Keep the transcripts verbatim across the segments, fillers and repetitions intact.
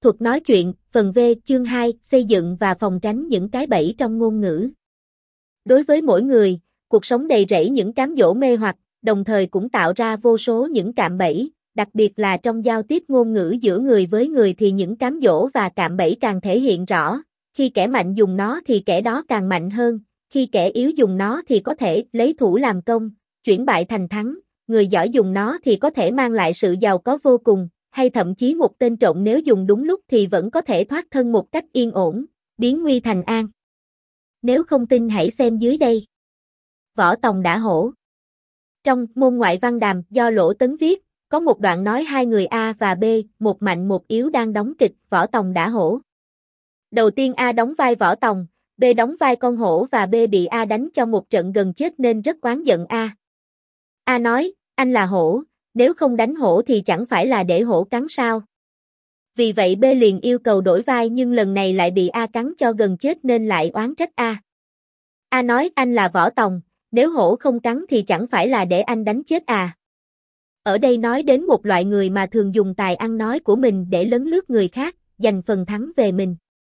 Thuật nói chuyện, phần V, chương hai, xây dựng và phòng tránh những cái bẫy trong ngôn ngữ. Đối với mỗi người, cuộc sống đầy rẫy những cám dỗ mê hoặc, đồng thời cũng tạo ra vô số những cạm bẫy, đặc biệt là trong giao tiếp ngôn ngữ giữa người với người thì những cám dỗ và cạm bẫy càng thể hiện rõ, khi kẻ mạnh dùng nó thì kẻ đó càng mạnh hơn, khi kẻ yếu dùng nó thì có thể lấy thủ làm công, chuyển bại thành thắng, người giỏi dùng nó thì có thể mang lại sự giàu có vô cùng, hay thậm chí một tên trộm nếu dùng đúng lúc thì vẫn có thể thoát thân một cách yên ổn, biến nguy thành an. Nếu không tin hãy xem dưới đây. Võ Tòng đả hổ. Trong Môn Ngoại Văn Đàm do Lỗ Tấn viết, có một đoạn nói hai người A và B, một mạnh một yếu đang đóng kịch Võ Tòng đả hổ. Đầu tiên A đóng vai Võ Tòng, B đóng vai con hổ và B bị A đánh cho một trận gần chết nên rất oán giận A. A nói, anh là hổ, nếu không đánh hổ thì chẳng phải là để hổ cắn sao. Vì vậy B liền yêu cầu đổi vai nhưng lần này lại bị A cắn cho gần chết nên lại oán trách A. A nói anh là Võ Tòng, nếu hổ không cắn thì chẳng phải là để anh đánh chết à. Ở đây nói đến một loại người mà thường dùng tài ăn nói của mình để lấn lướt người khác, giành phần thắng về mình.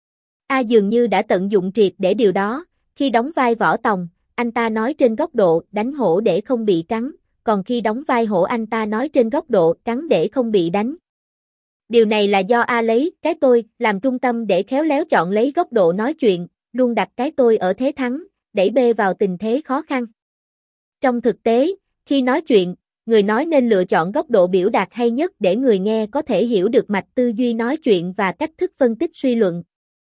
A dường như đã tận dụng triệt để điều đó, khi đóng vai Võ Tòng, anh ta nói trên góc độ đánh hổ để không bị cắn, còn khi đóng vai hổ anh ta nói trên góc độ cắn để không bị đánh. Điều này là do A lấy cái tôi làm trung tâm để khéo léo chọn lấy góc độ nói chuyện, luôn đặt cái tôi ở thế thắng, đẩy B vào tình thế khó khăn. Trong thực tế, khi nói chuyện, người nói nên lựa chọn góc độ biểu đạt hay nhất để người nghe có thể hiểu được mạch tư duy nói chuyện và cách thức phân tích suy luận.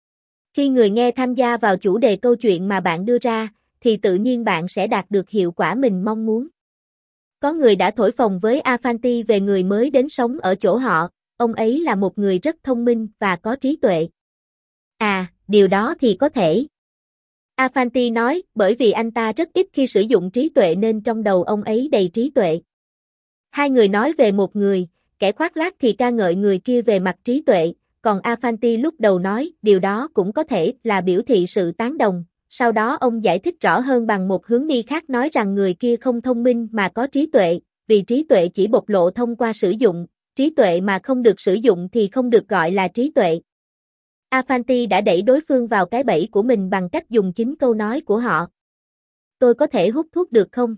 Khi người nghe tham gia vào chủ đề câu chuyện mà bạn đưa ra, thì tự nhiên bạn sẽ đạt được hiệu quả mình mong muốn. Có người đã thổi phồng với A Fanti về người mới đến sống ở chỗ họ, ông ấy là một người rất thông minh và có trí tuệ. À, điều đó thì có thể. A Fanti nói, bởi vì anh ta rất ít khi sử dụng trí tuệ nên trong đầu ông ấy đầy trí tuệ. Hai người nói về một người, kẻ khoác lác thì ca ngợi người kia về mặt trí tuệ, còn A Fanti lúc đầu nói, điều đó cũng có thể là biểu thị sự tán đồng. Sau đó ông giải thích rõ hơn bằng một hướng đi khác nói rằng người kia không thông minh mà có trí tuệ, vì trí tuệ chỉ bộc lộ thông qua sử dụng, trí tuệ mà không được sử dụng thì không được gọi là trí tuệ. A Fanti đã đẩy đối phương vào cái bẫy của mình bằng cách dùng chính câu nói của họ. Tôi có thể hút thuốc được không?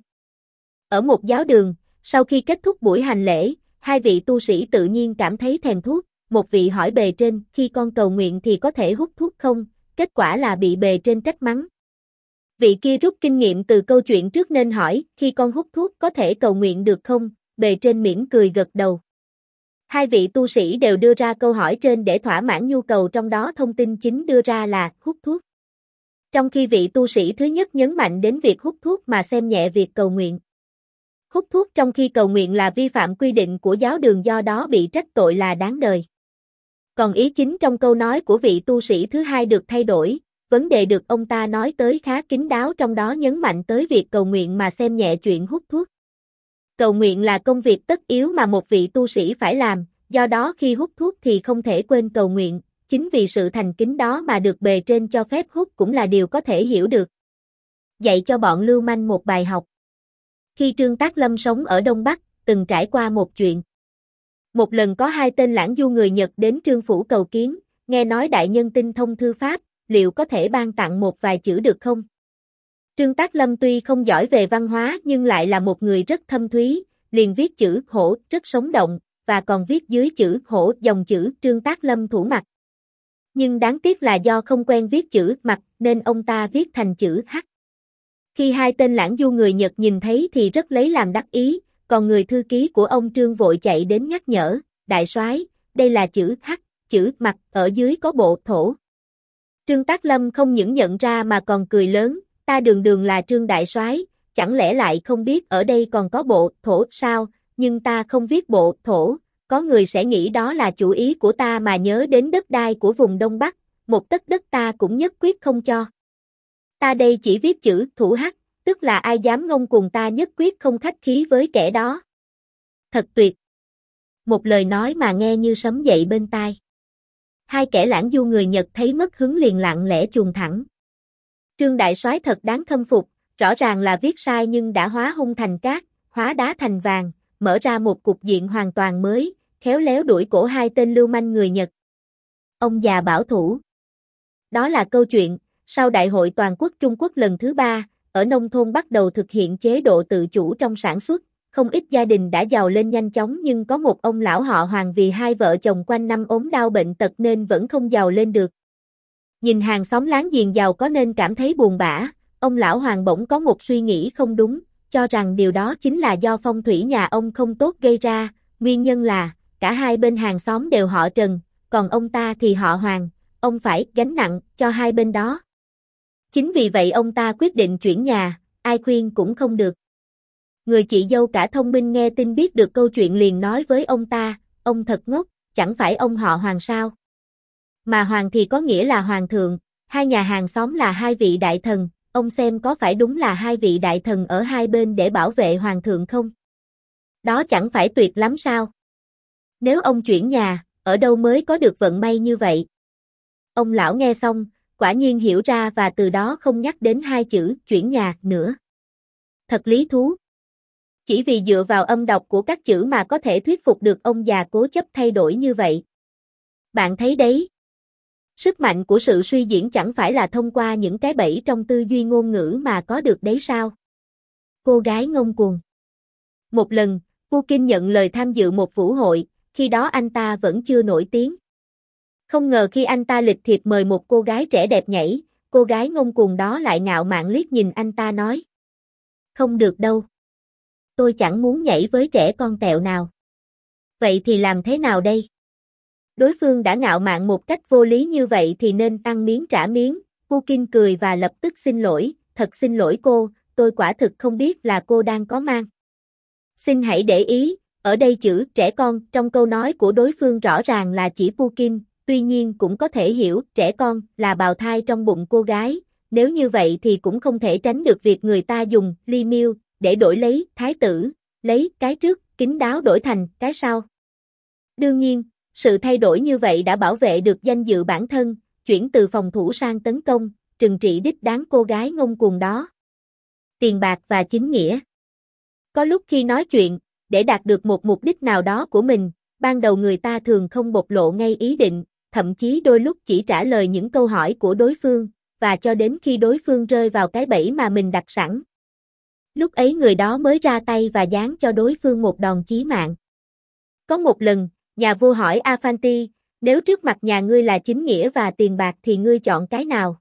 Ở một giáo đường, sau khi kết thúc buổi hành lễ, hai vị tu sĩ tự nhiên cảm thấy thèm thuốc, một vị hỏi bề trên, khi con cầu nguyện thì có thể hút thuốc không? Kết quả là bị bề trên trách mắng. Vị kia rút kinh nghiệm từ câu chuyện trước nên hỏi, khi con hút thuốc có thể cầu nguyện được không? Bề trên mỉm cười gật đầu. Hai vị tu sĩ đều đưa ra câu hỏi trên để thỏa mãn nhu cầu, trong đó thông tin chính đưa ra là hút thuốc. Trong khi vị tu sĩ thứ nhất nhấn mạnh đến việc hút thuốc mà xem nhẹ việc cầu nguyện. Hút thuốc trong khi cầu nguyện là vi phạm quy định của giáo đường, do đó bị trách tội là đáng đời. Còn ý chính trong câu nói của vị tu sĩ thứ hai được thay đổi, vấn đề được ông ta nói tới khá kín đáo, trong đó nhấn mạnh tới việc cầu nguyện mà xem nhẹ chuyện hút thuốc. Cầu nguyện là công việc tất yếu mà một vị tu sĩ phải làm, do đó khi hút thuốc thì không thể quên cầu nguyện, chính vì sự thành kính đó mà được bề trên cho phép hút cũng là điều có thể hiểu được. Dạy cho bọn lưu manh một bài học. Khi Trương Tác Lâm sống ở Đông Bắc, từng trải qua một chuyện. Một lần có hai tên lãng du người Nhật đến Trương Phủ cầu kiến, nghe nói đại nhân tinh thông thư pháp, liệu có thể ban tặng một vài chữ được không? Trương Tác Lâm tuy không giỏi về văn hóa nhưng lại là một người rất thâm thúy, liền viết chữ hổ rất sống động, và còn viết dưới chữ hổ dòng chữ Trương Tác Lâm thủ mặt. Nhưng đáng tiếc là do không quen viết chữ mặt nên ông ta viết thành chữ H. Khi hai tên lãng du người Nhật nhìn thấy thì rất lấy làm đắc ý, còn người thư ký của ông Trương vội chạy đến nhắc nhở, đại soái, đây là chữ H, chữ mặt, ở dưới có bộ thổ. Trương Tác Lâm không những nhận ra mà còn cười lớn, ta đường đường là Trương đại soái, chẳng lẽ lại không biết ở đây còn có bộ thổ sao, nhưng ta không viết bộ thổ, có người sẽ nghĩ đó là chủ ý của ta mà nhớ đến đất đai của vùng Đông Bắc, một tấc đất ta cũng nhất quyết không cho. Ta đây chỉ viết chữ thủ H, tức là ai dám ngông cuồng ta nhất quyết không khách khí với kẻ đó. Thật tuyệt. Một lời nói mà nghe như sấm dậy bên tai. Hai kẻ lãng du người Nhật thấy mất hứng liền lặng lẽ chuồn thẳng. Trương đại soái thật đáng khâm phục, rõ ràng là viết sai nhưng đã hóa hung thành cát, hóa đá thành vàng, mở ra một cục diện hoàn toàn mới, khéo léo đuổi cổ hai tên lưu manh người Nhật. Ông già bảo thủ. Đó là câu chuyện, sau Đại hội Toàn quốc Trung Quốc lần thứ ba, ở nông thôn bắt đầu thực hiện chế độ tự chủ trong sản xuất, không ít gia đình đã giàu lên nhanh chóng nhưng có một ông lão họ Hoàng vì hai vợ chồng quanh năm ốm đau bệnh tật nên vẫn không giàu lên được. Nhìn hàng xóm láng giềng giàu có nên cảm thấy buồn bã, ông lão Hoàng bỗng có một suy nghĩ không đúng, cho rằng điều đó chính là do phong thủy nhà ông không tốt gây ra, nguyên nhân là, cả hai bên hàng xóm đều họ Trần, còn ông ta thì họ Hoàng, ông phải gánh nặng cho hai bên đó. Chính vì vậy ông ta quyết định chuyển nhà, ai khuyên cũng không được. Người chị dâu cả thông minh nghe tin biết được câu chuyện liền nói với ông ta, ông thật ngốc, chẳng phải ông họ Hoàng sao? Mà Hoàng thì có nghĩa là Hoàng thượng, hai nhà hàng xóm là hai vị đại thần, ông xem có phải đúng là hai vị đại thần ở hai bên để bảo vệ Hoàng thượng không? Đó chẳng phải tuyệt lắm sao? Nếu ông chuyển nhà, ở đâu mới có được vận may như vậy? Ông lão nghe xong, quả nhiên hiểu ra và từ đó không nhắc đến hai chữ chuyển nhà nữa. Thật lý thú. Chỉ vì dựa vào âm độc của các chữ mà có thể thuyết phục được ông già cố chấp thay đổi như vậy. Bạn thấy đấy. Sức mạnh của sự suy diễn chẳng phải là thông qua những cái bẫy trong tư duy ngôn ngữ mà có được đấy sao? Cô gái ngông cuồng. Một lần, Pukin nhận lời tham dự một vũ hội, khi đó anh ta vẫn chưa nổi tiếng. Không ngờ khi anh ta lịch thiệp mời một cô gái trẻ đẹp nhảy, cô gái ngông cuồng đó lại ngạo mạn liếc nhìn anh ta nói. Không được đâu. Tôi chẳng muốn nhảy với trẻ con tẹo nào. Vậy thì làm thế nào đây? Đối phương đã ngạo mạn một cách vô lý như vậy thì nên ăn miếng trả miếng. Pukin cười và lập tức xin lỗi, thật xin lỗi cô, tôi quả thực không biết là cô đang có mang. Xin hãy để ý, ở đây chữ trẻ con trong câu nói của đối phương rõ ràng là chỉ Pukin, tuy nhiên cũng có thể hiểu trẻ con là bào thai trong bụng cô gái, nếu như vậy thì cũng không thể tránh được việc người ta dùng ly miêu để đổi lấy thái tử, lấy cái trước, kín đáo đổi thành cái sau. Đương nhiên, sự thay đổi như vậy đã bảo vệ được danh dự bản thân, chuyển từ phòng thủ sang tấn công, trừng trị đích đáng cô gái ngông cuồng đó. Tiền bạc và chính nghĩa. Có lúc khi nói chuyện, để đạt được một mục đích nào đó của mình, ban đầu người ta thường không bộc lộ ngay ý định, thậm chí đôi lúc chỉ trả lời những câu hỏi của đối phương, và cho đến khi đối phương rơi vào cái bẫy mà mình đặt sẵn. Lúc ấy người đó mới ra tay và giáng cho đối phương một đòn chí mạng. Có một lần, nhà vua hỏi Aphanti, nếu trước mặt nhà ngươi là chính nghĩa và tiền bạc thì ngươi chọn cái nào?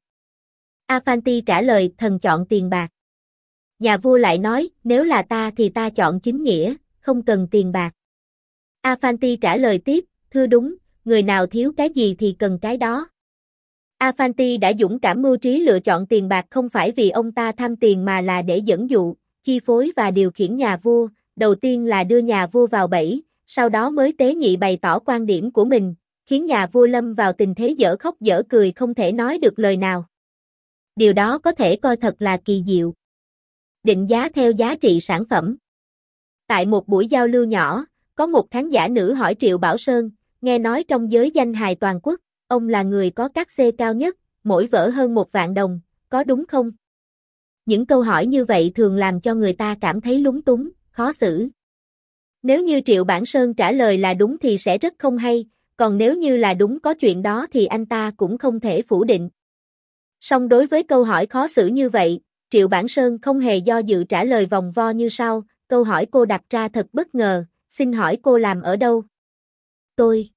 Aphanti trả lời, thần chọn tiền bạc. Nhà vua lại nói, nếu là ta thì ta chọn chính nghĩa, không cần tiền bạc. Aphanti trả lời tiếp, thưa đúng, người nào thiếu cái gì thì cần cái đó. Aphanti đã dũng cảm mưu trí lựa chọn tiền bạc không phải vì ông ta tham tiền mà là để dẫn dụ, chi phối và điều khiển nhà vua, đầu tiên là đưa nhà vua vào bẫy, sau đó mới tế nhị bày tỏ quan điểm của mình, khiến nhà vua lâm vào tình thế dở khóc dở cười không thể nói được lời nào. Điều đó có thể coi thật là kỳ diệu. Định giá theo giá trị sản phẩm. Tại một buổi giao lưu nhỏ, có một khán giả nữ hỏi Triệu Bảo Sơn, nghe nói trong giới danh hài toàn quốc, ông là người có cát xê cao nhất, mỗi vở hơn một vạn đồng, có đúng không? Những câu hỏi như vậy thường làm cho người ta cảm thấy lúng túng, khó xử. Nếu như Triệu Bản Sơn trả lời là đúng thì sẽ rất không hay, còn nếu như là đúng có chuyện đó thì anh ta cũng không thể phủ định. Song đối với câu hỏi khó xử như vậy, Triệu Bản Sơn không hề do dự trả lời vòng vo như sau, câu hỏi cô đặt ra thật bất ngờ, xin hỏi cô làm ở đâu? Tôi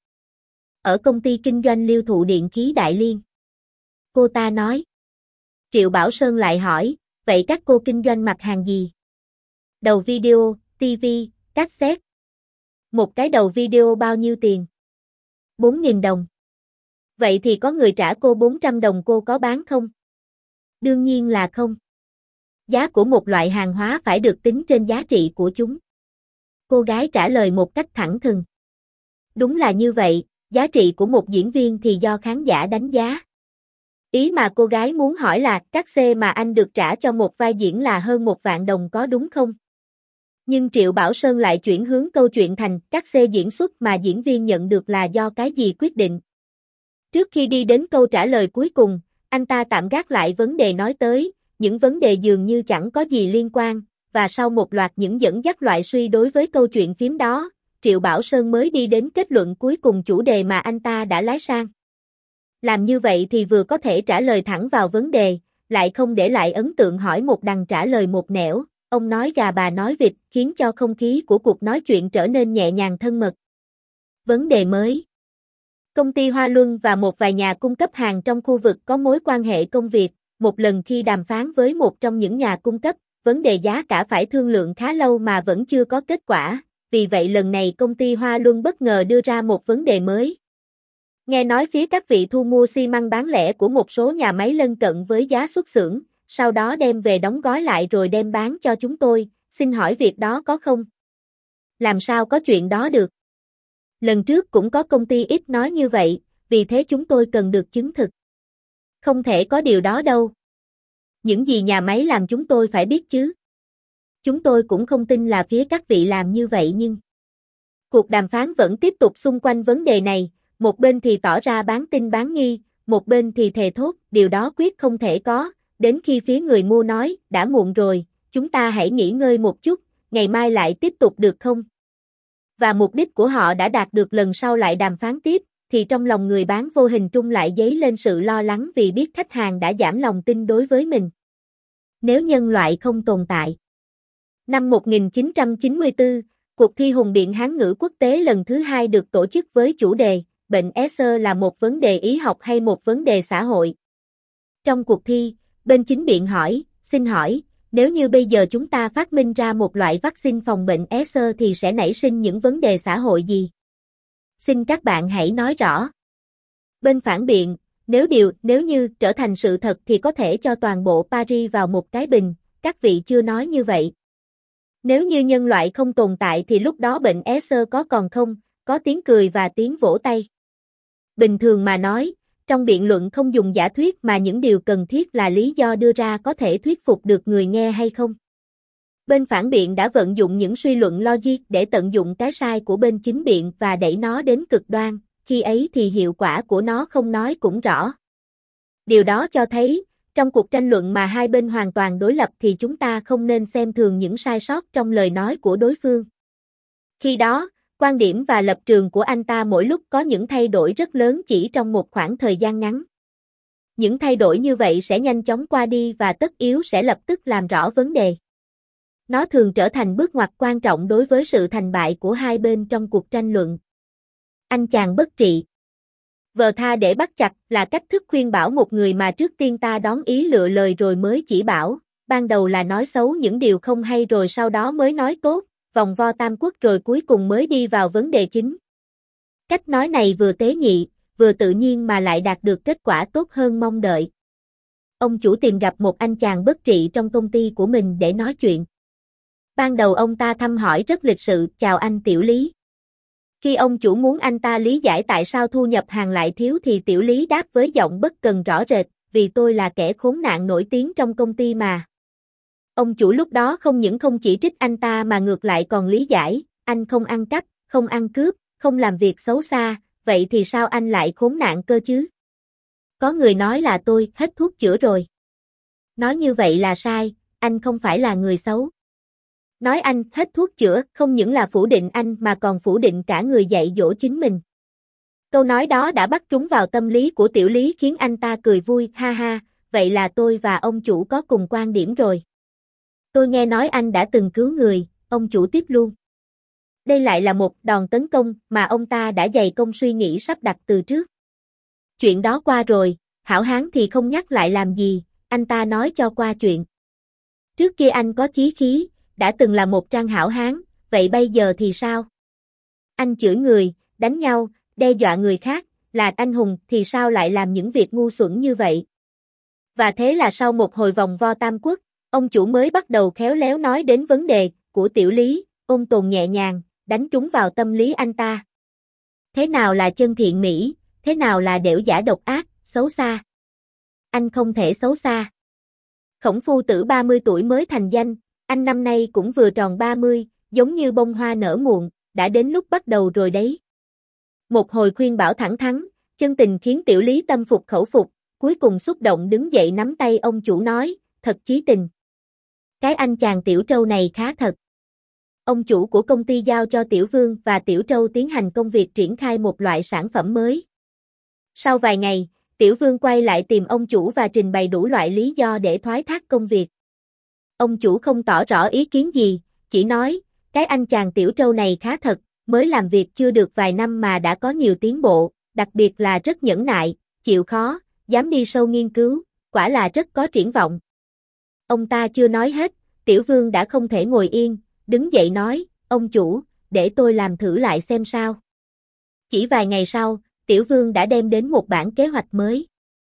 ở công ty kinh doanh Liêu Thụ Điện Khí Đại Liên. Cô ta nói. Triệu Bảo Sơn lại hỏi, vậy các cô kinh doanh mặt hàng gì? Đầu video, ti vi, cassette. Một cái đầu video bao nhiêu tiền? bốn nghìn đồng. Vậy thì có người trả cô bốn trăm đồng cô có bán không? Đương nhiên là không. Giá của một loại hàng hóa phải được tính trên giá trị của chúng. Cô gái trả lời một cách thẳng thừng. Đúng là như vậy, giá trị của một diễn viên thì do khán giả đánh giá. Ý mà cô gái muốn hỏi là các xê mà anh được trả cho một vai diễn là hơn một vạn đồng có đúng không? Nhưng Triệu Bảo Sơn lại chuyển hướng câu chuyện thành các xê diễn xuất mà diễn viên nhận được là do cái gì quyết định. Trước khi đi đến câu trả lời cuối cùng, anh ta tạm gác lại vấn đề nói tới, những vấn đề dường như chẳng có gì liên quan, và sau một loạt những dẫn dắt loại suy đối với câu chuyện phím đó, Triệu Bảo Sơn mới đi đến kết luận cuối cùng chủ đề mà anh ta đã lái sang. Làm như vậy thì vừa có thể trả lời thẳng vào vấn đề, lại không để lại ấn tượng hỏi một đằng trả lời một nẻo, ông nói gà bà nói vịt, khiến cho không khí của cuộc nói chuyện trở nên nhẹ nhàng thân mật. Vấn đề mới. Công ty Hoa Luân và một vài nhà cung cấp hàng trong khu vực có mối quan hệ công việc, một lần khi đàm phán với một trong những nhà cung cấp, vấn đề giá cả phải thương lượng khá lâu mà vẫn chưa có kết quả, vì vậy lần này công ty Hoa Luân bất ngờ đưa ra một vấn đề mới. Nghe nói phía các vị thu mua xi măng bán lẻ của một số nhà máy lân cận với giá xuất xưởng, sau đó đem về đóng gói lại rồi đem bán cho chúng tôi, xin hỏi việc đó có không? Làm sao có chuyện đó được? Lần trước cũng có công ty ít nói như vậy, vì thế chúng tôi cần được chứng thực. Không thể có điều đó đâu. Những gì nhà máy làm chúng tôi phải biết chứ. Chúng tôi cũng không tin là phía các vị làm như vậy nhưng... Cuộc đàm phán vẫn tiếp tục xung quanh vấn đề này, một bên thì tỏ ra bán tin bán nghi, một bên thì thề thốt, điều đó quyết không thể có, đến khi phía người mua nói, đã muộn rồi, chúng ta hãy nghỉ ngơi một chút, ngày mai lại tiếp tục được không? Và mục đích của họ đã đạt được lần sau lại đàm phán tiếp, thì trong lòng người bán vô hình trung lại dấy lên sự lo lắng vì biết khách hàng đã giảm lòng tin đối với mình. Nếu nhân loại không tồn tại. Năm một nghìn chín trăm chín mươi tư, cuộc thi hùng biện Hán ngữ quốc tế lần thứ hai được tổ chức với chủ đề, bệnh Esser là một vấn đề y học hay một vấn đề xã hội? Trong cuộc thi, bên chính biện hỏi, xin hỏi, nếu như bây giờ chúng ta phát minh ra một loại vaccine phòng bệnh Esser thì sẽ nảy sinh những vấn đề xã hội gì? Xin các bạn hãy nói rõ. Bên phản biện, nếu điều, nếu như trở thành sự thật thì có thể cho toàn bộ Paris vào một cái bình, các vị chưa nói như vậy. Nếu như nhân loại không tồn tại thì lúc đó bệnh Esser có còn không, có tiếng cười và tiếng vỗ tay. Bình thường mà nói, trong biện luận không dùng giả thuyết mà những điều cần thiết là lý do đưa ra có thể thuyết phục được người nghe hay không. Bên phản biện đã vận dụng những suy luận logic để tận dụng cái sai của bên chính biện và đẩy nó đến cực đoan, khi ấy thì hiệu quả của nó không nói cũng rõ. Điều đó cho thấy, trong cuộc tranh luận mà hai bên hoàn toàn đối lập thì chúng ta không nên xem thường những sai sót trong lời nói của đối phương. Khi đó, quan điểm và lập trường của anh ta mỗi lúc có những thay đổi rất lớn chỉ trong một khoảng thời gian ngắn. Những thay đổi như vậy sẽ nhanh chóng qua đi và tất yếu sẽ lập tức làm rõ vấn đề. Nó thường trở thành bước ngoặt quan trọng đối với sự thành bại của hai bên trong cuộc tranh luận. Anh chàng bất trị. Vờ tha để bắt chặt là cách thức khuyên bảo một người mà trước tiên ta đón ý lựa lời rồi mới chỉ bảo, ban đầu là nói xấu những điều không hay rồi sau đó mới nói tốt, vòng vo tam quốc rồi cuối cùng mới đi vào vấn đề chính. Cách nói này vừa tế nhị, vừa tự nhiên mà lại đạt được kết quả tốt hơn mong đợi. Ông chủ tìm gặp một anh chàng bất trị trong công ty của mình để nói chuyện. Ban đầu ông ta thăm hỏi rất lịch sự, chào anh Tiểu Lý. Khi ông chủ muốn anh ta lý giải tại sao thu nhập hàng lại thiếu thì Tiểu Lý đáp với giọng bất cần rõ rệt, vì tôi là kẻ khốn nạn nổi tiếng trong công ty mà. Ông chủ lúc đó không những không chỉ trích anh ta mà ngược lại còn lý giải, anh không ăn cắp, không ăn cướp, không làm việc xấu xa, vậy thì sao anh lại khốn nạn cơ chứ? Có người nói là tôi hết thuốc chữa rồi. Nói như vậy là sai, anh không phải là người xấu. Nói anh hết thuốc chữa không những là phủ định anh mà còn phủ định cả người dạy dỗ chính mình. Câu nói đó đã bắt trúng vào tâm lý của Tiểu Lý khiến anh ta cười vui, ha ha, vậy là tôi và ông chủ có cùng quan điểm rồi. Tôi nghe nói anh đã từng cứu người, ông chủ tiếp luôn. Đây lại là một đòn tấn công mà ông ta đã dày công suy nghĩ sắp đặt từ trước. Chuyện đó qua rồi, hảo hán thì không nhắc lại làm gì, anh ta nói cho qua chuyện. Trước kia anh có chí khí, đã từng là một trang hảo hán, vậy bây giờ thì sao? Anh chửi người, đánh nhau, đe dọa người khác, là anh hùng thì sao lại làm những việc ngu xuẩn như vậy? Và thế là sau một hồi vòng vo tam quốc, ông chủ mới bắt đầu khéo léo nói đến vấn đề của Tiểu Lý, ôn tồn nhẹ nhàng, đánh trúng vào tâm lý anh ta. Thế nào là chân thiện mỹ, thế nào là đểu giả độc ác, xấu xa? Anh không thể xấu xa. Khổng phu tử ba mươi tuổi mới thành danh, anh năm nay cũng vừa tròn ba mươi, giống như bông hoa nở muộn, đã đến lúc bắt đầu rồi đấy. Một hồi khuyên bảo thẳng thắn, chân tình khiến Tiểu Lý tâm phục khẩu phục, cuối cùng xúc động đứng dậy nắm tay ông chủ nói, thật chí tình. Cái anh chàng Tiểu Trâu này khá thật. Ông chủ của công ty giao cho Tiểu Vương và Tiểu Trâu tiến hành công việc triển khai một loại sản phẩm mới. Sau vài ngày, Tiểu Vương quay lại tìm ông chủ và trình bày đủ loại lý do để thoái thác công việc. Ông chủ không tỏ rõ ý kiến gì, chỉ nói, cái anh chàng Tiểu Trâu này khá thật, mới làm việc chưa được vài năm mà đã có nhiều tiến bộ, đặc biệt là rất nhẫn nại, chịu khó, dám đi sâu nghiên cứu, quả là rất có triển vọng. Ông ta chưa nói hết, Tiểu Vương đã không thể ngồi yên, đứng dậy nói, ông chủ, để tôi làm thử lại xem sao. Chỉ vài ngày sau, Tiểu Vương đã đem đến một bản kế hoạch mới.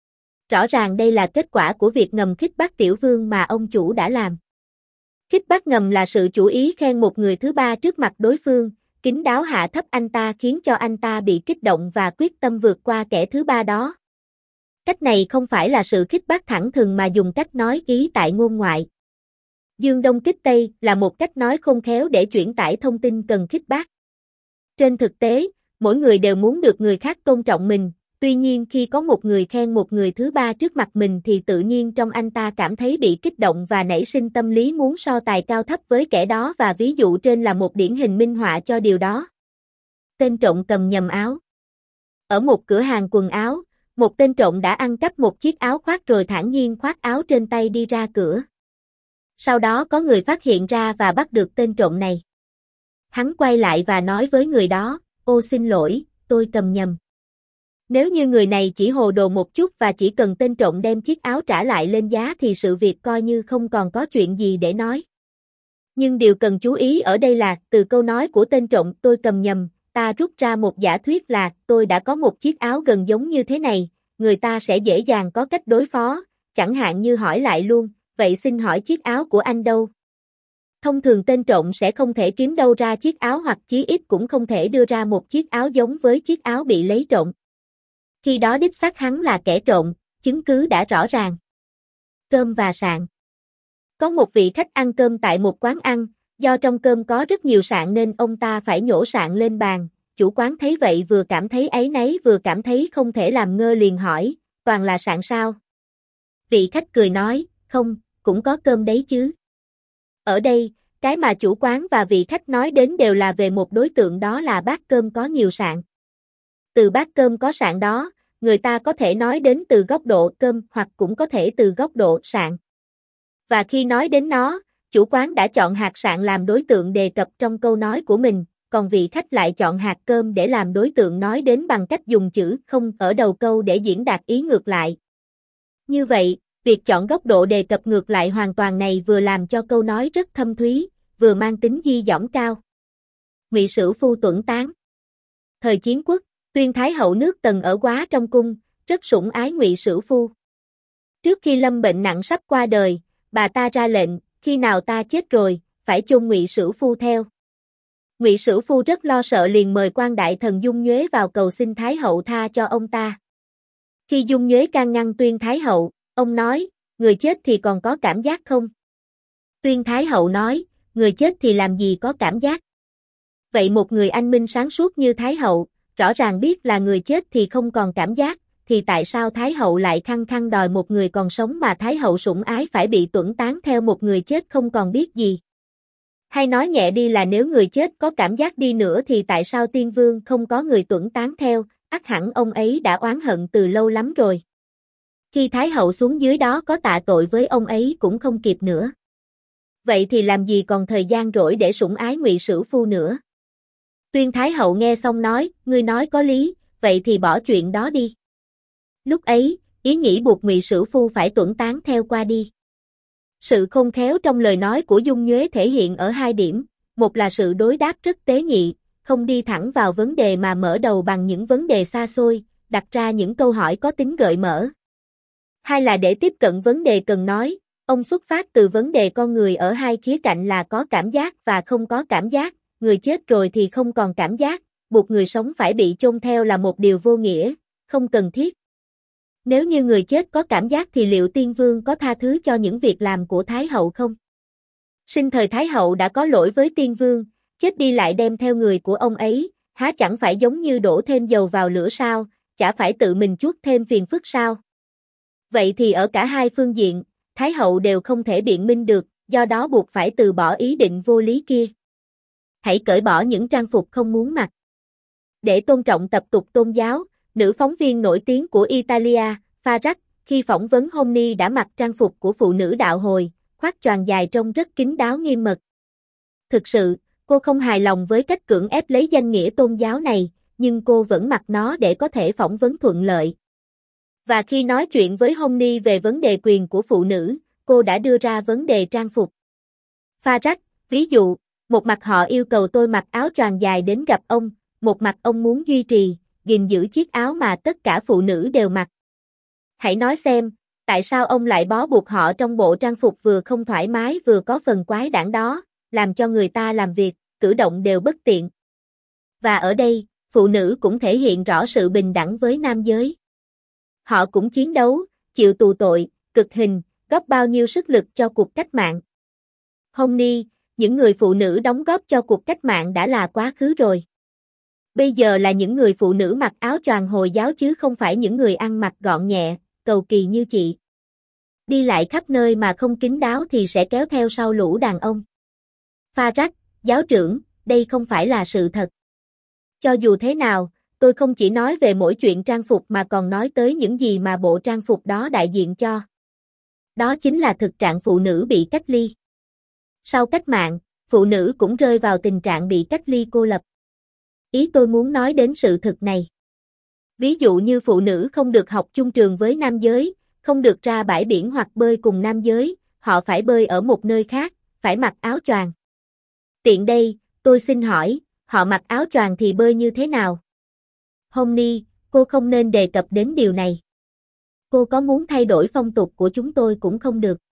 Rõ ràng đây là kết quả của việc ngầm khích bác Tiểu Vương mà ông chủ đã làm. Khích bác ngầm là sự chủ ý khen một người thứ ba trước mặt đối phương, kín đáo hạ thấp anh ta khiến cho anh ta bị kích động và quyết tâm vượt qua kẻ thứ ba đó. Cách này không phải là sự khích bác thẳng thừng mà dùng cách nói ý tại ngôn ngoại. Dương Đông kích Tây là một cách nói khôn khéo để chuyển tải thông tin cần khích bác. Trên thực tế, mỗi người đều muốn được người khác tôn trọng mình, tuy nhiên khi có một người khen một người thứ ba trước mặt mình thì tự nhiên trong anh ta cảm thấy bị kích động và nảy sinh tâm lý muốn so tài cao thấp với kẻ đó, và ví dụ trên là một điển hình minh họa cho điều đó. Tên trộm cầm nhầm áo. Ở một cửa hàng quần áo, một tên trộm đã ăn cắp một chiếc áo khoác rồi thản nhiên khoác áo trên tay đi ra cửa. Sau đó có người phát hiện ra và bắt được tên trộm này. Hắn quay lại và nói với người đó, ô xin lỗi, tôi cầm nhầm. Nếu như người này chỉ hồ đồ một chút và chỉ cần tên trộm đem chiếc áo trả lại lên giá thì sự việc coi như không còn có chuyện gì để nói. Nhưng điều cần chú ý ở đây là, từ câu nói của tên trộm tôi cầm nhầm, ta rút ra một giả thuyết là tôi đã có một chiếc áo gần giống như thế này, người ta sẽ dễ dàng có cách đối phó, chẳng hạn như hỏi lại luôn, vậy xin hỏi chiếc áo của anh đâu? Thông thường tên trộm sẽ không thể kiếm đâu ra chiếc áo, hoặc chí ít cũng không thể đưa ra một chiếc áo giống với chiếc áo bị lấy trộm. Khi đó đích xác hắn là kẻ trộm, chứng cứ đã rõ ràng. Cơm và sạn. Có một vị khách ăn cơm tại một quán ăn, do trong cơm có rất nhiều sạn nên ông ta phải nhổ sạn lên bàn. Chủ quán thấy vậy vừa cảm thấy áy náy vừa cảm thấy không thể làm ngơ, liền hỏi, toàn là sạn sao? Vị khách cười nói, không, cũng có cơm đấy chứ. Ở đây, cái mà chủ quán và vị khách nói đến đều là về một đối tượng, đó là bát cơm có nhiều sạn. Từ bát cơm có sạn đó, người ta có thể nói đến từ góc độ cơm hoặc cũng có thể từ góc độ sạn. Và khi nói đến nó, chủ quán đã chọn hạt sạn làm đối tượng đề cập trong câu nói của mình, còn vị khách lại chọn hạt cơm để làm đối tượng nói đến bằng cách dùng chữ không ở đầu câu để diễn đạt ý ngược lại. Như vậy, việc chọn góc độ đề cập ngược lại hoàn toàn này vừa làm cho câu nói rất thâm thúy, vừa mang tính di dỏm cao. Ngụy Sử Phu tuẫn tán. Thời Chiến Quốc, Tuyên Thái hậu nước Tần ở Quá trong cung, rất sủng ái Ngụy Sử Phu. Trước khi lâm bệnh nặng sắp qua đời, bà ta ra lệnh, khi nào ta chết rồi, phải chôn Ngụy Sử Phu theo. Ngụy Sử Phu rất lo sợ, liền mời quan đại thần Dung Nhuế vào cầu xin Thái hậu tha cho ông ta. Khi Dung Nhuế can ngăn Tuyên Thái hậu, ông nói, người chết thì còn có cảm giác không? Tuyên Thái hậu nói, người chết thì làm gì có cảm giác? Vậy một người anh minh sáng suốt như Thái hậu, rõ ràng biết là người chết thì không còn cảm giác, thì tại sao Thái hậu lại khăng khăng đòi một người còn sống mà Thái hậu sủng ái phải bị tuẫn tán theo một người chết không còn biết gì? Hay nói nhẹ đi là nếu người chết có cảm giác đi nữa thì tại sao Tiên Vương không có người tuẫn tán theo, ắt hẳn ông ấy đã oán hận từ lâu lắm rồi. Khi Thái hậu xuống dưới đó có tạ tội với ông ấy cũng không kịp nữa. Vậy thì làm gì còn thời gian rỗi để sủng ái Ngụy Sử Phu nữa? Tuyên Thái hậu nghe xong nói, ngươi nói có lý, vậy thì bỏ chuyện đó đi. Lúc ấy, ý nghĩ buộc Ngụy Sử Phu phải tuẫn tán theo qua đi. Sự khôn khéo trong lời nói của Dung Nhuế thể hiện ở hai điểm, một là sự đối đáp rất tế nhị, không đi thẳng vào vấn đề mà mở đầu bằng những vấn đề xa xôi, đặt ra những câu hỏi có tính gợi mở. Hai là để tiếp cận vấn đề cần nói, ông xuất phát từ vấn đề con người ở hai khía cạnh là có cảm giác và không có cảm giác, người chết rồi thì không còn cảm giác, buộc người sống phải bị chôn theo là một điều vô nghĩa, không cần thiết. Nếu như người chết có cảm giác thì liệu Tiên Vương có tha thứ cho những việc làm của Thái hậu không? Sinh thời Thái hậu đã có lỗi với Tiên Vương, chết đi lại đem theo người của ông ấy, há chẳng phải giống như đổ thêm dầu vào lửa sao, chả phải tự mình chuốc thêm phiền phức sao? Vậy thì ở cả hai phương diện, Thái hậu đều không thể biện minh được, do đó buộc phải từ bỏ ý định vô lý kia. Hãy cởi bỏ những trang phục không muốn mặc. Để tôn trọng tập tục tôn giáo, nữ phóng viên nổi tiếng của Italia, Farage, khi phỏng vấn Homni đã mặc trang phục của phụ nữ đạo hồi, khoác choàng dài trông rất kín đáo nghiêm mật. Thực sự, cô không hài lòng với cách cưỡng ép lấy danh nghĩa tôn giáo này, nhưng cô vẫn mặc nó để có thể phỏng vấn thuận lợi. Và khi nói chuyện với Homni về vấn đề quyền của phụ nữ, cô đã đưa ra vấn đề trang phục. Farage, ví dụ, một mặt họ yêu cầu tôi mặc áo choàng dài đến gặp ông, một mặt ông muốn duy trì, gìn giữ chiếc áo mà tất cả phụ nữ đều mặc. Hãy nói xem, tại sao ông lại bó buộc họ trong bộ trang phục vừa không thoải mái vừa có phần quái đản đó, làm cho người ta làm việc, cử động đều bất tiện. Và ở đây, phụ nữ cũng thể hiện rõ sự bình đẳng với nam giới. Họ cũng chiến đấu, chịu tù tội, cực hình, góp bao nhiêu sức lực cho cuộc cách mạng. Homni, những người phụ nữ đóng góp cho cuộc cách mạng đã là quá khứ rồi. Bây giờ là những người phụ nữ mặc áo choàng Hồi giáo chứ không phải những người ăn mặc gọn nhẹ, cầu kỳ như chị. Đi lại khắp nơi mà không kín đáo thì sẽ kéo theo sau lũ đàn ông. Farage, giáo trưởng, đây không phải là sự thật. Cho dù thế nào, tôi không chỉ nói về mỗi chuyện trang phục mà còn nói tới những gì mà bộ trang phục đó đại diện cho. Đó chính là thực trạng phụ nữ bị cách ly. Sau cách mạng, phụ nữ cũng rơi vào tình trạng bị cách ly cô lập. Ý tôi muốn nói đến sự thực này. Ví dụ như phụ nữ không được học chung trường với nam giới, không được ra bãi biển hoặc bơi cùng nam giới, họ phải bơi ở một nơi khác, phải mặc áo choàng. Tiện đây, tôi xin hỏi, họ mặc áo choàng thì bơi như thế nào? Homni, cô không nên đề cập đến điều này. Cô có muốn thay đổi phong tục của chúng tôi cũng không được.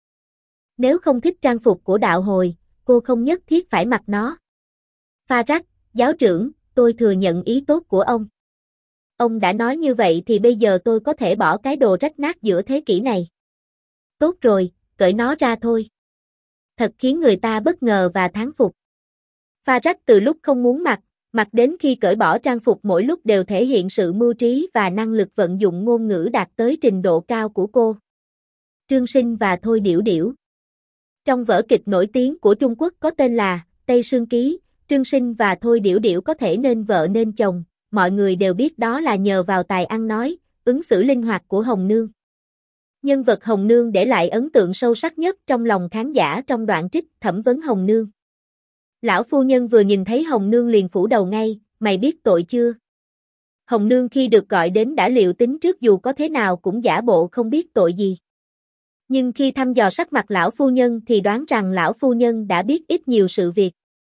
Nếu không thích trang phục của đạo hồi, cô không nhất thiết phải mặc nó. Farage, giáo trưởng, tôi thừa nhận ý tốt của ông. Ông đã nói như vậy thì bây giờ tôi có thể bỏ cái đồ rách nát giữa thế kỷ này. Tốt rồi, cởi nó ra thôi. Thật khiến người ta bất ngờ và thán phục. Farage từ lúc không muốn mặc, mặc đến khi cởi bỏ trang phục mỗi lúc đều thể hiện sự mưu trí và năng lực vận dụng ngôn ngữ đạt tới trình độ cao của cô. Trương Sinh và Thôi Điểu Điểu. Trong vở kịch nổi tiếng của Trung Quốc có tên là Tây Sương Ký, Trương Sinh và Thôi Điểu Điểu có thể nên vợ nên chồng, mọi người đều biết đó là nhờ vào tài ăn nói, ứng xử linh hoạt của Hồng Nương. Nhân vật Hồng Nương để lại ấn tượng sâu sắc nhất trong lòng khán giả trong đoạn trích thẩm vấn Hồng Nương. Lão phu nhân vừa nhìn thấy Hồng Nương liền phủ đầu ngay, mày biết tội chưa? Hồng Nương khi được gọi đến đã liệu tính trước dù có thế nào cũng giả bộ không biết tội gì. Nhưng khi thăm dò sắc mặt lão phu nhân thì đoán rằng lão phu nhân đã biết ít nhiều sự việc.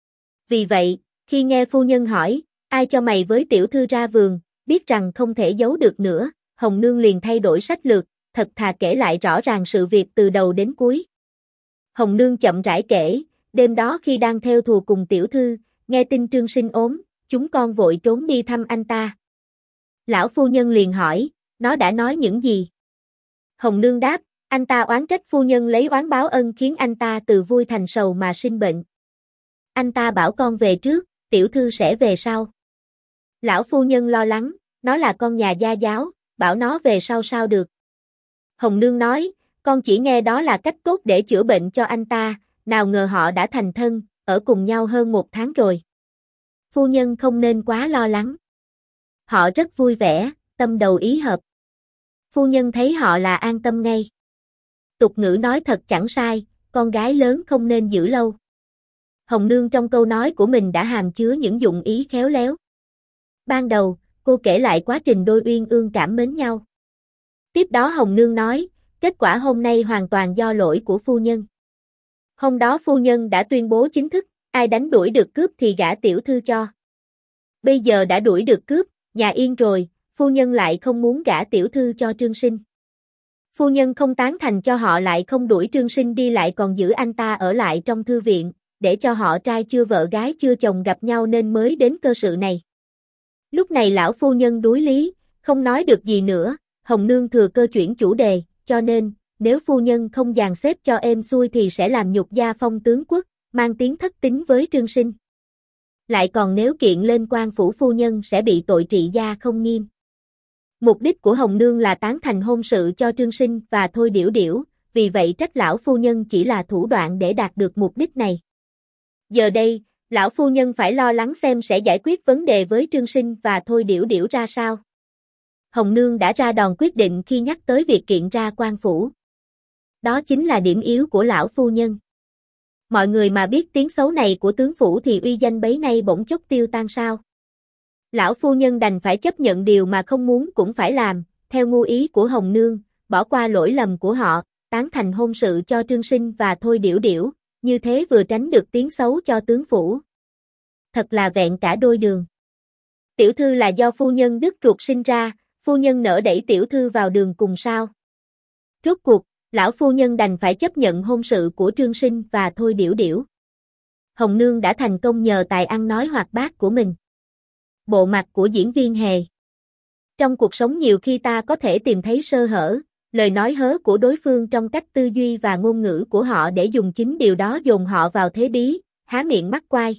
Vì vậy, khi nghe phu nhân hỏi, ai cho mày với tiểu thư ra vườn, biết rằng không thể giấu được nữa, Hồng Nương liền thay đổi sách lược, thật thà kể lại rõ ràng sự việc từ đầu đến cuối. Hồng Nương chậm rãi kể, đêm đó khi đang theo thùa cùng tiểu thư, nghe tin Trương Sinh ốm, chúng con vội trốn đi thăm anh ta. Lão phu nhân liền hỏi, nó đã nói những gì? Hồng Nương đáp, anh ta oán trách phu nhân lấy oán báo ân khiến anh ta từ vui thành sầu mà sinh bệnh. Anh ta bảo con về trước, tiểu thư sẽ về sau. Lão phu nhân lo lắng, nó là con nhà gia giáo, bảo nó về sau sao được. Hồng Nương nói, con chỉ nghe đó là cách tốt để chữa bệnh cho anh ta, nào ngờ họ đã thành thân, ở cùng nhau hơn một tháng rồi. Phu nhân không nên quá lo lắng. Họ rất vui vẻ, tâm đầu ý hợp. Phu nhân thấy họ là an tâm ngay. Tục ngữ nói thật chẳng sai, con gái lớn không nên giữ lâu. Hồng Nương trong câu nói của mình đã hàm chứa những dụng ý khéo léo. Ban đầu, cô kể lại quá trình đôi uyên ương cảm mến nhau. Tiếp đó Hồng Nương nói, kết quả hôm nay hoàn toàn do lỗi của phu nhân. Hôm đó phu nhân đã tuyên bố chính thức, ai đánh đuổi được cướp thì gả tiểu thư cho. Bây giờ đã đuổi được cướp, nhà yên rồi, phu nhân lại không muốn gả tiểu thư cho Trương Sinh. Phu nhân không tán thành cho họ lại không đuổi Trương Sinh đi lại còn giữ anh ta ở lại trong thư viện, để cho họ trai chưa vợ gái chưa chồng gặp nhau nên mới đến cơ sự này. Lúc này lão phu nhân đuối lý, không nói được gì nữa, Hồng Nương thừa cơ chuyển chủ đề, cho nên, nếu phu nhân không dàn xếp cho êm xuôi thì sẽ làm nhục gia phong tướng quốc, mang tiếng thất tín với Trương Sinh. Lại còn nếu kiện lên quan phủ phu nhân sẽ bị tội trị gia không nghiêm. Mục đích của Hồng Nương là tán thành hôn sự cho Trương Sinh và Thôi Điểu Điểu, vì vậy trách lão phu nhân chỉ là thủ đoạn để đạt được mục đích này. Giờ đây, lão phu nhân phải lo lắng xem sẽ giải quyết vấn đề với Trương Sinh và Thôi Điểu Điểu ra sao. Hồng Nương đã ra đòn quyết định khi nhắc tới việc kiện ra quan phủ. Đó chính là điểm yếu của lão phu nhân. Mọi người mà biết tiếng xấu này của tướng phủ thì uy danh bấy nay bỗng chốc tiêu tan sao. Lão phu nhân đành phải chấp nhận điều mà không muốn cũng phải làm, theo ngu ý của Hồng Nương, bỏ qua lỗi lầm của họ, tán thành hôn sự cho Trương Sinh và Thôi Điểu Điểu, như thế vừa tránh được tiếng xấu cho tướng phủ. Thật là vẹn cả đôi đường. Tiểu thư là do phu nhân đứt ruột sinh ra, phu nhân nỡ đẩy tiểu thư vào đường cùng sao. Rốt cuộc, lão phu nhân đành phải chấp nhận hôn sự của Trương Sinh và Thôi Điểu Điểu. Hồng Nương đã thành công nhờ tài ăn nói hoạt bát của mình. Bộ mặt của diễn viên Hề. Trong cuộc sống nhiều khi ta có thể tìm thấy sơ hở, lời nói hớ của đối phương trong cách tư duy và ngôn ngữ của họ để dùng chính điều đó dồn họ vào thế bí, há miệng mắc quai.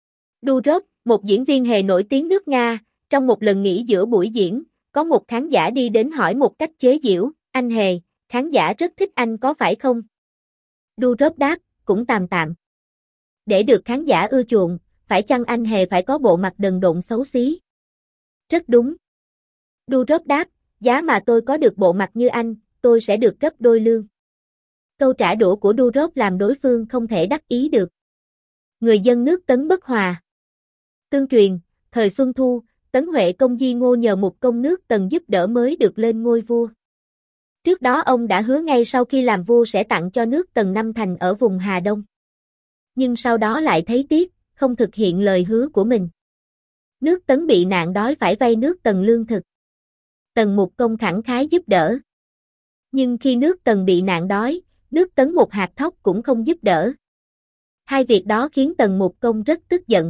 Durov, một diễn viên Hề nổi tiếng nước Nga, trong một lần nghỉ giữa buổi diễn, có một khán giả đi đến hỏi một cách chế giễu, anh Hề, khán giả rất thích anh có phải không? Durov đáp, cũng tạm tạm. Để được khán giả ưa chuộng, phải chăng anh Hề phải có bộ mặt đần độn xấu xí? Rất đúng. Durov đáp, giá mà tôi có được bộ mặt như anh, tôi sẽ được gấp đôi lương. Câu trả đũa của Durov làm đối phương không thể đắc ý được. Người dân nước Tấn bất hòa. Tương truyền, thời Xuân Thu, Tấn Huệ công Di Ngô nhờ một công nước Tần giúp đỡ mới được lên ngôi vua. Trước đó ông đã hứa ngay sau khi làm vua sẽ tặng cho nước Tần năm thành ở vùng Hà Đông. Nhưng sau đó lại thấy tiếc, không thực hiện lời hứa của mình. Nước Tấn bị nạn đói phải vay nước Tần lương thực. Tần Mục Công khẳng khái giúp đỡ. Nhưng khi nước Tần bị nạn đói, nước Tấn một hạt thóc cũng không giúp đỡ. Hai việc đó khiến Tần Mục Công rất tức giận.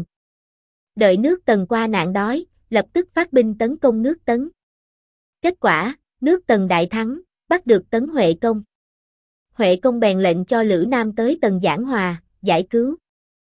Đợi nước Tần qua nạn đói, lập tức phát binh tấn công nước Tấn. Kết quả, nước Tần đại thắng, bắt được Tấn Huệ Công. Huệ Công bèn lệnh cho Lữ Nam tới Tần giảng hòa, giải cứu.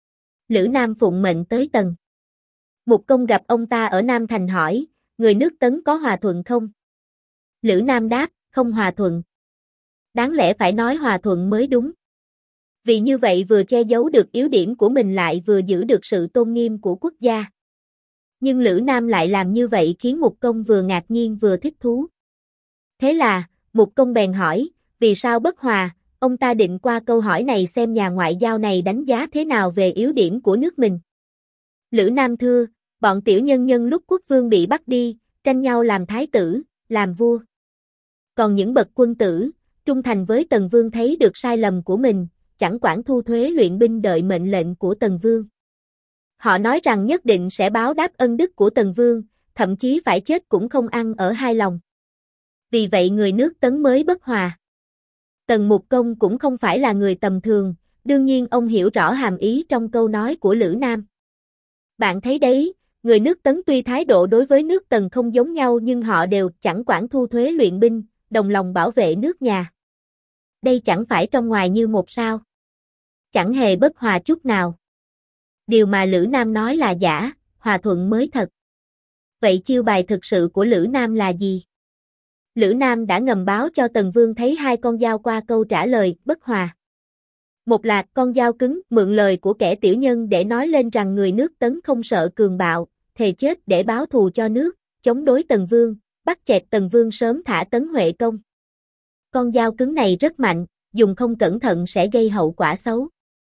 Lữ Nam phụng mệnh tới Tần. Mục Công gặp ông ta ở Nam Thành hỏi, người nước Tấn có hòa thuận không? Lữ Nam đáp, không hòa thuận. Đáng lẽ phải nói hòa thuận mới đúng. Vì như vậy vừa che giấu được yếu điểm của mình lại vừa giữ được sự tôn nghiêm của quốc gia. Nhưng Lữ Nam lại làm như vậy khiến Mục Công vừa ngạc nhiên vừa thích thú. Thế là, Mục Công bèn hỏi, vì sao bất hòa? Ông ta định qua câu hỏi này xem nhà ngoại giao này đánh giá thế nào về yếu điểm của nước mình. Lữ Nam thưa, bọn tiểu nhân nhân lúc quốc vương bị bắt đi, tranh nhau làm thái tử, làm vua. Còn những bậc quân tử, trung thành với Tần Vương thấy được sai lầm của mình, chẳng quản thu thuế luyện binh đợi mệnh lệnh của Tần Vương. Họ nói rằng nhất định sẽ báo đáp ân đức của Tần Vương, thậm chí phải chết cũng không ăn ở hai lòng. Vì vậy người nước Tấn mới bất hòa. Tần Mục Công cũng không phải là người tầm thường, đương nhiên ông hiểu rõ hàm ý trong câu nói của Lữ Nam. Bạn thấy đấy, người nước Tấn tuy thái độ đối với nước Tần không giống nhau nhưng họ đều chẳng quản thu thuế luyện binh, đồng lòng bảo vệ nước nhà. Đây chẳng phải trong ngoài như một sao. Chẳng hề bất hòa chút nào. Điều mà Lữ Nam nói là giả, hòa thuận mới thật. Vậy chiêu bài thực sự của Lữ Nam là gì? Lữ Nam đã ngầm báo cho Tần Vương thấy hai con dao qua câu trả lời bất hòa. Một là con dao cứng, mượn lời của kẻ tiểu nhân để nói lên rằng người nước Tấn không sợ cường bạo, thề chết để báo thù cho nước, chống đối Tần Vương, bắt chẹt Tần Vương sớm thả Tấn Huệ Công. Con dao cứng này rất mạnh, dùng không cẩn thận sẽ gây hậu quả xấu.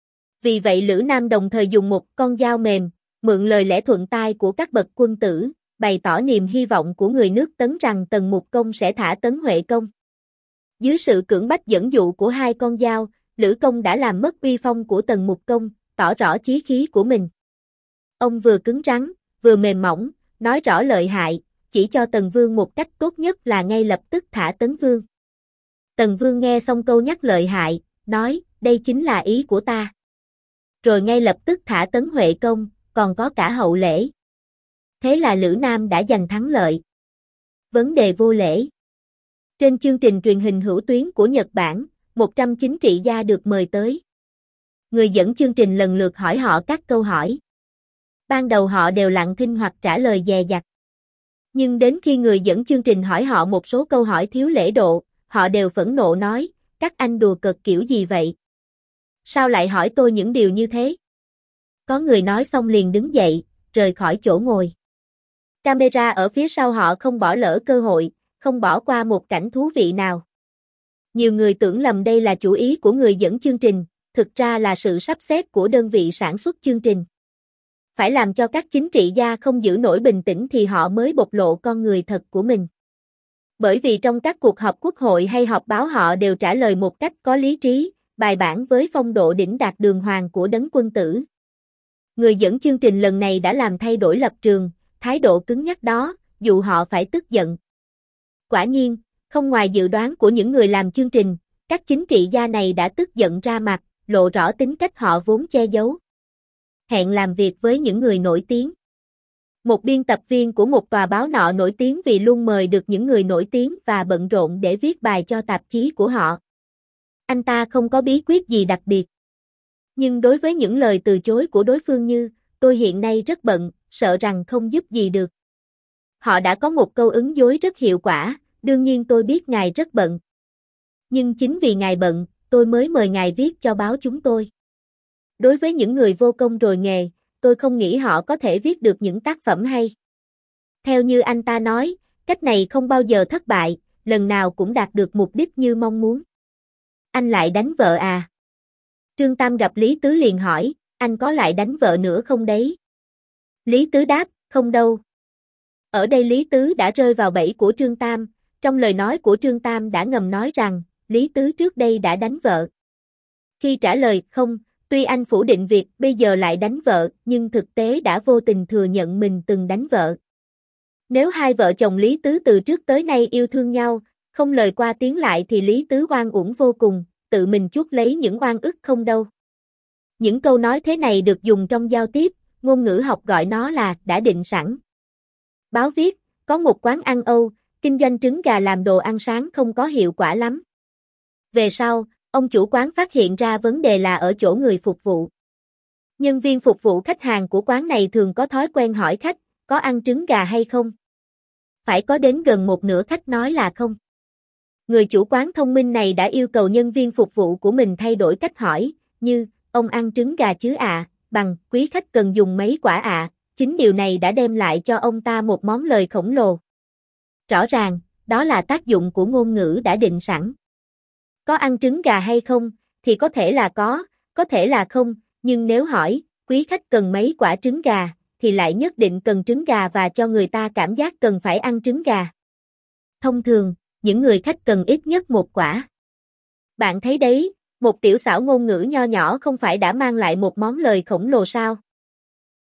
Vì vậy Lữ Nam đồng thời dùng một con dao mềm, mượn lời lẽ thuận tai của các bậc quân tử, bày tỏ niềm hy vọng của người nước Tấn rằng Tần Mục Công sẽ thả Tấn Huệ Công. Dưới sự cưỡng bách dẫn dụ của hai con dao, Lữ Công đã làm mất uy phong của Tần Mục Công, tỏ rõ chí khí của mình. Ông vừa cứng rắn, vừa mềm mỏng, nói rõ lợi hại, chỉ cho Tần Vương một cách tốt nhất là ngay lập tức thả Tấn Vương. Tần Vương nghe xong câu nhắc lợi hại, nói, đây chính là ý của ta. Rồi ngay lập tức thả Tấn Huệ Công, còn có cả hậu lễ. Thế là Lữ Nam đã giành thắng lợi. Vấn đề vô lễ. Trên chương trình truyền hình hữu tuyến của Nhật Bản, một trăm chính trị gia được mời tới. Người dẫn chương trình lần lượt hỏi họ các câu hỏi. Ban đầu họ đều lặng thinh hoặc trả lời dè dặt. Nhưng đến khi người dẫn chương trình hỏi họ một số câu hỏi thiếu lễ độ, họ đều phẫn nộ nói, các anh đùa cợt kiểu gì vậy? Sao lại hỏi tôi những điều như thế? Có người nói xong liền đứng dậy, rời khỏi chỗ ngồi. Camera ở phía sau họ không bỏ lỡ cơ hội, không bỏ qua một cảnh thú vị nào. Nhiều người tưởng lầm đây là chủ ý của người dẫn chương trình, thực ra là sự sắp xếp của đơn vị sản xuất chương trình. Phải làm cho các chính trị gia không giữ nổi bình tĩnh thì họ mới bộc lộ con người thật của mình. Bởi vì trong các cuộc họp quốc hội hay họp báo họ đều trả lời một cách có lý trí, bài bản với phong độ đỉnh đạt đường hoàng của đấng quân tử. Người dẫn chương trình lần này đã làm thay đổi lập trường, thái độ cứng nhắc đó, dù họ phải tức giận. Quả nhiên, không ngoài dự đoán của những người làm chương trình, các chính trị gia này đã tức giận ra mặt, lộ rõ tính cách họ vốn che giấu. Hẹn làm việc với những người nổi tiếng. Một biên tập viên của một tòa báo nọ nổi tiếng vì luôn mời được những người nổi tiếng và bận rộn để viết bài cho tạp chí của họ. Anh ta không có bí quyết gì đặc biệt. Nhưng đối với những lời từ chối của đối phương như, tôi hiện nay rất bận, sợ rằng không giúp gì được. Họ đã có một câu ứng dối rất hiệu quả, đương nhiên tôi biết ngài rất bận. Nhưng chính vì ngài bận, tôi mới mời ngài viết cho báo chúng tôi. Đối với những người vô công rồi nghề, tôi không nghĩ họ có thể viết được những tác phẩm hay. Theo như anh ta nói, cách này không bao giờ thất bại, lần nào cũng đạt được mục đích như mong muốn. Anh lại đánh vợ à? Trương Tam gặp Lý Tứ liền hỏi, anh có lại đánh vợ nữa không đấy? Lý Tứ đáp, không đâu. Ở đây Lý Tứ đã rơi vào bẫy của Trương Tam, trong lời nói của Trương Tam đã ngầm nói rằng, Lý Tứ trước đây đã đánh vợ. Khi trả lời không, tuy anh phủ định việc bây giờ lại đánh vợ, nhưng thực tế đã vô tình thừa nhận mình từng đánh vợ. Nếu hai vợ chồng Lý Tứ từ trước tới nay yêu thương nhau, không lời qua tiếng lại thì Lý Tứ oan uổng vô cùng, tự mình chuốc lấy những oan ức không đâu. Những câu nói thế này được dùng trong giao tiếp, ngôn ngữ học gọi nó là đã định sẵn. Báo viết, có một quán ăn Âu, kinh doanh trứng gà làm đồ ăn sáng không có hiệu quả lắm. Về sau, ông chủ quán phát hiện ra vấn đề là ở chỗ người phục vụ. Nhân viên phục vụ khách hàng của quán này thường có thói quen hỏi khách, có ăn trứng gà hay không? Phải có đến gần một nửa khách nói là không. Người chủ quán thông minh này đã yêu cầu nhân viên phục vụ của mình thay đổi cách hỏi, như, ông ăn trứng gà chứ ạ, à, bằng, quý khách cần dùng mấy quả ạ, à. Chính điều này đã đem lại cho ông ta một món lời khổng lồ. Rõ ràng, đó là tác dụng của ngôn ngữ đã định sẵn. Có ăn trứng gà hay không, thì có thể là có, có thể là không, nhưng nếu hỏi, quý khách cần mấy quả trứng gà, thì lại nhất định cần trứng gà và cho người ta cảm giác cần phải ăn trứng gà. Thông thường, những người khách cần ít nhất một quả. Bạn thấy đấy, một tiểu xảo ngôn ngữ nho nhỏ không phải đã mang lại một món lời khổng lồ sao?